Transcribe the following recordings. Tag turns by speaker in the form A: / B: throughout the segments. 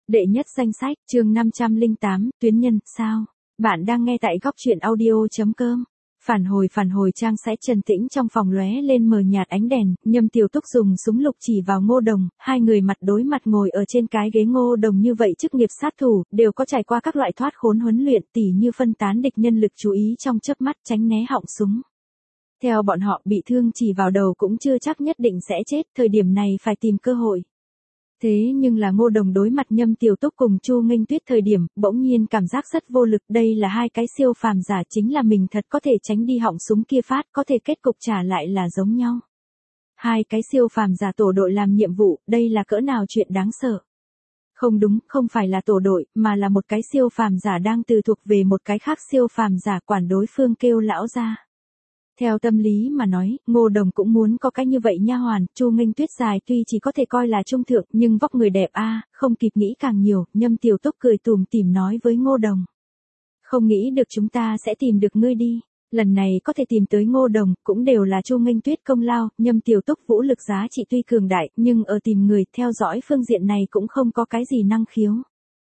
A: Đệ nhất danh sách, chương 508, tuyến nhân, sao? Bạn đang nghe tại góc truyện audio.com. Phản hồi trang sẽ trần tĩnh trong phòng lóe lên mờ nhạt ánh đèn, Nhâm Tiểu Túc dùng súng lục chỉ vào Ngô Đồng, hai người mặt đối mặt ngồi ở trên cái ghế. Ngô Đồng như vậy chức nghiệp sát thủ, đều có trải qua các loại thoát khốn huấn luyện tỉ như phân tán địch nhân lực chú ý trong chớp mắt tránh né họng súng. Theo bọn họ bị thương chỉ vào đầu cũng chưa chắc nhất định sẽ chết, thời điểm này phải tìm cơ hội. Thế nhưng là Ngô Đồng đối mặt Nhâm Tiểu Túc cùng Chu Nghênh Tuyết thời điểm, bỗng nhiên cảm giác rất vô lực, đây là hai cái siêu phàm giả, chính là mình thật có thể tránh đi họng súng kia phát, có thể kết cục trả lại là giống nhau. Hai cái siêu phàm giả tổ đội làm nhiệm vụ, đây là cỡ nào chuyện đáng sợ. Không đúng, không phải là tổ đội, mà là một cái siêu phàm giả đang từ thuộc về một cái khác siêu phàm giả quản đối phương kêu lão ra. Theo tâm lý mà nói, Ngô Đồng cũng muốn có cái như vậy nha hoàn. Chu Nghênh Tuyết dài tuy chỉ có thể coi là trung thượng, nhưng vóc người đẹp a, không kịp nghĩ càng nhiều. Nhâm Tiểu Túc cười tủm tỉm nói với Ngô Đồng. Không nghĩ được chúng ta sẽ tìm được ngươi đi. Lần này có thể tìm tới Ngô Đồng, cũng đều là Chu Nghênh Tuyết công lao. Nhâm Tiểu Túc vũ lực giá trị tuy cường đại, nhưng ở tìm người theo dõi phương diện này cũng không có cái gì năng khiếu.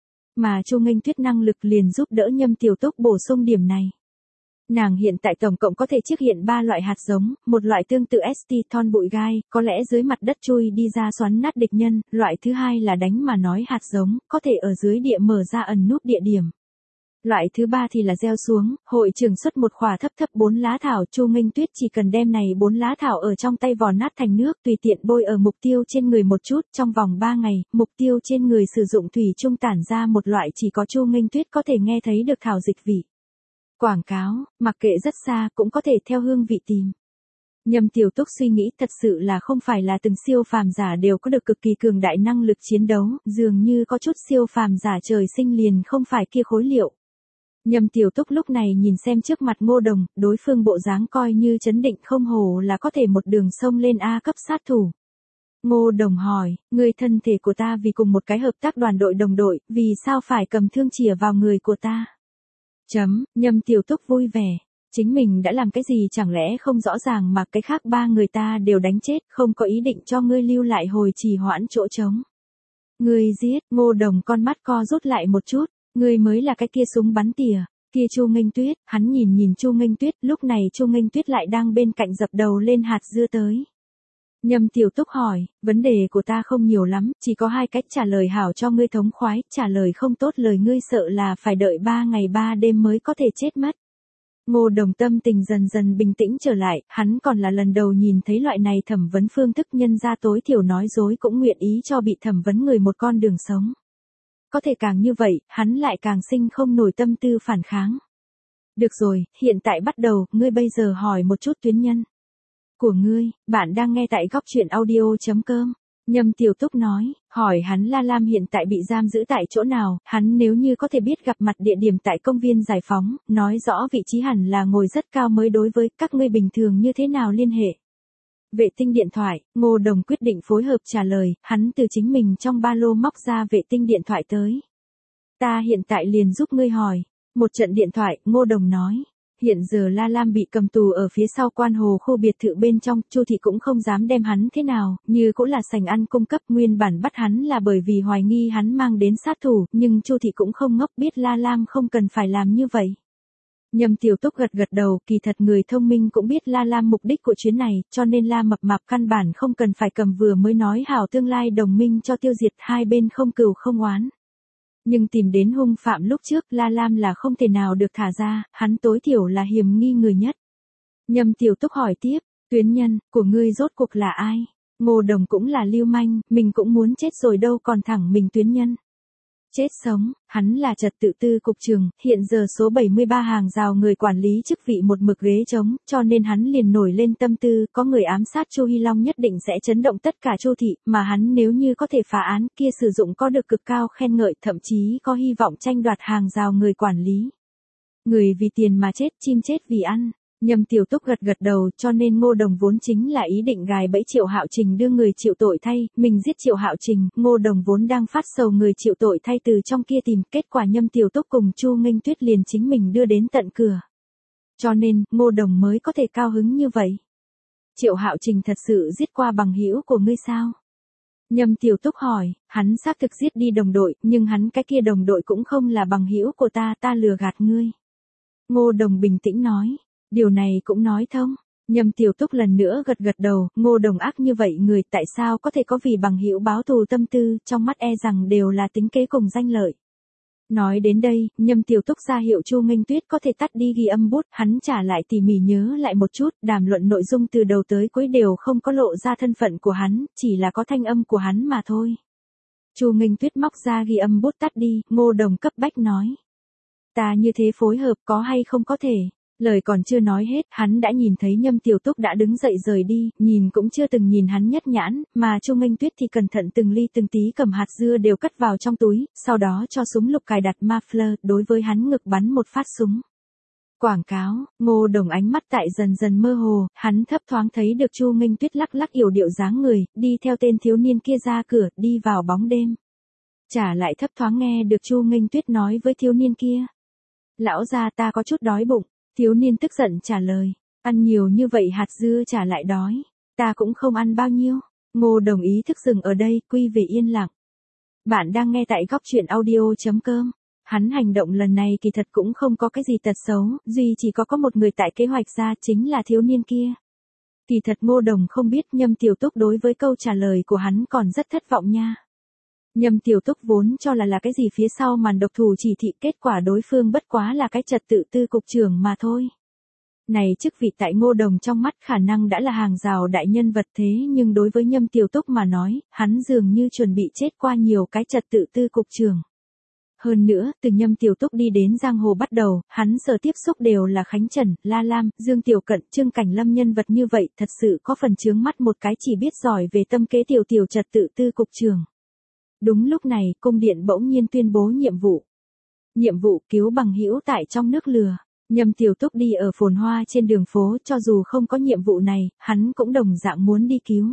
A: Mà Chu Nghênh Tuyết năng lực liền giúp đỡ Nhâm Tiểu Túc bổ sung điểm này. Nàng hiện tại tổng cộng có thể chiết hiện 3 loại hạt giống, một loại tương tự ST thon bụi gai, có lẽ dưới mặt đất chui đi ra xoắn nát địch nhân, loại thứ hai là đánh mà nói hạt giống, có thể ở dưới địa mở ra ẩn núp địa điểm. Loại thứ ba thì là gieo xuống, hội trưởng xuất một khỏa thấp 4 lá thảo. Chu Nghênh Tuyết chỉ cần đem này 4 lá thảo ở trong tay vò nát thành nước, tùy tiện bôi ở mục tiêu trên người một chút, trong vòng 3 ngày, mục tiêu trên người sử dụng thủy chung tản ra một loại chỉ có Chu Nghênh Tuyết có thể nghe thấy được thảo dịch vị. Quảng cáo, mặc kệ rất xa cũng có thể theo hương vị tìm. Nhâm Tiểu Túc suy nghĩ thật sự là không phải là từng siêu phàm giả đều có được cực kỳ cường đại năng lực chiến đấu, dường như có chút siêu phàm giả trời sinh liền không phải kia khối liệu. Nhâm Tiểu Túc lúc này nhìn xem trước mặt Ngô Đồng, đối phương bộ dáng coi như trấn định không hồ là có thể một đường sông lên A cấp sát thủ. Ngô Đồng hỏi, người thân thể của ta vì cùng một cái hợp tác đoàn đội đồng đội, vì sao phải cầm thương chĩa vào người của ta? Nhâm Tiểu Túc vui vẻ. Chính mình đã làm cái gì chẳng lẽ không rõ ràng mà cái khác ba người ta đều đánh chết, không có ý định cho ngươi lưu lại hồi trì hoãn chỗ trống. Ngươi giết, Ngô Đồng con mắt co rút lại một chút, ngươi mới là cái kia súng bắn tỉa, kia Chu Nghênh Tuyết, hắn nhìn Chu Nghênh Tuyết, lúc này Chu Nghênh Tuyết lại đang bên cạnh dập đầu lên hạt dưa tới. Nhâm Tiểu Túc hỏi, vấn đề của ta không nhiều lắm, chỉ có 2 cách trả lời hảo cho ngươi thống khoái, trả lời không tốt lời ngươi sợ là phải đợi 3 ngày 3 đêm mới có thể chết mất. Ngô Đồng tâm tình dần dần bình tĩnh trở lại, hắn còn là lần đầu nhìn thấy loại này thẩm vấn phương thức, nhân ra tối thiểu nói dối cũng nguyện ý cho bị thẩm vấn người một con đường sống. Có thể càng như vậy, hắn lại càng sinh không nổi tâm tư phản kháng. Được rồi, hiện tại bắt đầu, ngươi bây giờ hỏi một chút tuyến nhân của ngươi. Bạn đang nghe tại góc truyện audio.com. Nhâm Tiểu Túc nói, hỏi hắn La Lam hiện tại bị giam giữ tại chỗ nào, hắn nếu như có thể biết gặp mặt địa điểm tại công viên Giải Phóng, nói rõ vị trí hẳn là ngồi rất cao mới đối với các ngươi bình thường như thế nào liên hệ. Vệ tinh điện thoại, Ngô Đồng quyết định phối hợp trả lời, hắn từ chính mình trong ba lô móc ra vệ tinh điện thoại tới. Ta hiện tại liền giúp ngươi hỏi. Một trận điện thoại, Ngô Đồng nói. Hiện giờ La Lam bị cầm tù ở phía sau quan hồ khu biệt thự bên trong, Chu thị cũng không dám đem hắn thế nào, như cũng là sành ăn cung cấp, nguyên bản bắt hắn là bởi vì hoài nghi hắn mang đến sát thủ, nhưng Chu thị cũng không ngốc, biết La Lam không cần phải làm như vậy. Nhâm Tiểu Túc gật đầu, kỳ thật người thông minh cũng biết La Lam mục đích của chuyến này, cho nên La Mập Mạp căn bản không cần phải cầm vừa mới nói hảo tương lai đồng minh cho tiêu diệt, hai bên không cừu không oán. Nhưng tìm đến hung phạm lúc trước, La Lam là không thể nào được thả ra, hắn tối thiểu là hiểm nghi người nhất. Nhâm Tiểu Túc hỏi tiếp, tuyến nhân của ngươi rốt cuộc là ai? Ngô Đồng cũng là lưu manh, mình cũng muốn chết rồi đâu còn thẳng mình tuyến nhân. Chết sống, hắn là trật tự tư cục trưởng, hiện giờ số 73 hàng rào người quản lý chức vị một mực ghế trống, cho nên hắn liền nổi lên tâm tư, có người ám sát Chu Hy Long nhất định sẽ chấn động tất cả Chu thị, mà hắn nếu như có thể phá án kia sử dụng có được cực cao khen ngợi, thậm chí có hy vọng tranh đoạt hàng rào người quản lý. Người vì tiền mà chết, chim chết vì ăn. Nhâm Tiểu Túc gật đầu, cho nên Ngô Đồng vốn chính là ý định gài bẫy Triệu Hạo Trình đưa người chịu tội thay, mình giết Triệu Hạo Trình, Ngô Đồng vốn đang phát sầu người chịu tội thay từ trong kia tìm, kết quả Nhâm Tiểu Túc cùng Chu Nghênh Tuyết liền chính mình đưa đến tận cửa. Cho nên, Ngô Đồng mới có thể cao hứng như vậy. Triệu Hạo Trình thật sự giết qua bằng hữu của ngươi sao? Nhâm Tiểu Túc hỏi, hắn xác thực giết đi đồng đội, nhưng hắn cái kia đồng đội cũng không là bằng hữu của ta, ta lừa gạt ngươi. Ngô Đồng bình tĩnh nói, điều này cũng nói thông. Nhâm Tiểu Túc lần nữa gật gật đầu, Ngô Đồng ác như vậy người tại sao có thể có vì bằng hữu báo thù tâm tư, trong mắt e rằng đều là tính kế cùng danh lợi. Nói đến đây, Nhâm Tiểu Túc ra hiệu Chu Nghênh Tuyết có thể tắt đi ghi âm bút, hắn trả lại tỉ mỉ nhớ lại một chút, đàm luận nội dung từ đầu tới cuối đều không có lộ ra thân phận của hắn, chỉ là có thanh âm của hắn mà thôi. Chu Nghênh Tuyết móc ra ghi âm bút tắt đi, Ngô Đồng cấp bách nói. Ta như thế phối hợp có hay không có thể. Lời còn chưa nói hết, hắn đã nhìn thấy Nhâm Tiểu Túc đã đứng dậy rời đi, nhìn cũng chưa từng nhìn hắn nhất nhãn, mà Chu Nghênh Tuyết thì cẩn thận từng ly từng tí cầm hạt dưa đều cất vào trong túi, sau đó cho súng lục cài đặt muffler, đối với hắn ngực bắn một phát súng. Quảng cáo, Ngô Đồng ánh mắt tại dần dần mơ hồ, hắn thấp thoáng thấy được Chu Nghênh Tuyết lắc lắc yểu điệu dáng người, đi theo tên thiếu niên kia ra cửa, đi vào bóng đêm. Trả lại thấp thoáng nghe được Chu Nghênh Tuyết nói với thiếu niên kia. Lão gia ta có chút đói bụng. Thiếu niên tức giận trả lời, ăn nhiều như vậy hạt dưa trả lại đói, ta cũng không ăn bao nhiêu. Ngô Đồng ý thức dừng ở đây, quy về yên lặng. Bạn đang nghe tại góc truyện audio.com. Hắn hành động lần này kỳ thật cũng không có cái gì tật xấu, duy chỉ có một người tại kế hoạch ra chính là thiếu niên kia. Kỳ thật Ngô Đồng không biết Nhâm Tiểu Túc đối với câu trả lời của hắn còn rất thất vọng nha. Nhâm Tiểu Túc vốn cho là cái gì phía sau màn độc thủ chỉ thị, kết quả đối phương bất quá là cái trật tự tư cục trưởng mà thôi. Này chức vị tại Ngô Đồng trong mắt khả năng đã là hàng rào đại nhân vật, thế nhưng đối với Nhâm Tiểu Túc mà nói, hắn dường như chuẩn bị chết qua nhiều cái trật tự tư cục trưởng. Hơn nữa, từ Nhâm Tiểu Túc đi đến giang hồ bắt đầu, hắn sở tiếp xúc đều là Khánh Trần, La Lam, Dương Tiểu Cận, Trương Cảnh Lâm nhân vật như vậy, thật sự có phần chướng mắt một cái chỉ biết giỏi về tâm kế tiểu trật tự tư cục trưởng. Đúng lúc này, cung điện bỗng nhiên tuyên bố nhiệm vụ. Nhiệm vụ cứu bằng hữu tại trong nước lừa. Nhâm Tiểu Túc đi ở phồn hoa trên đường phố, cho dù không có nhiệm vụ này, hắn cũng đồng dạng muốn đi cứu.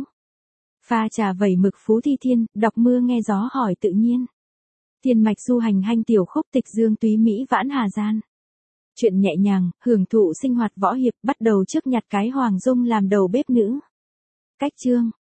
A: Pha trà vẩy mực Phú Thi Thiên, đọc mưa nghe gió hỏi tự nhiên. Thiên mạch du hành hanh tiểu khúc tịch dương túy Mỹ vãn Hà Gian. Chuyện nhẹ nhàng, hưởng thụ sinh hoạt võ hiệp, bắt đầu trước nhặt cái Hoàng Dung làm đầu bếp nữ. Cách chương.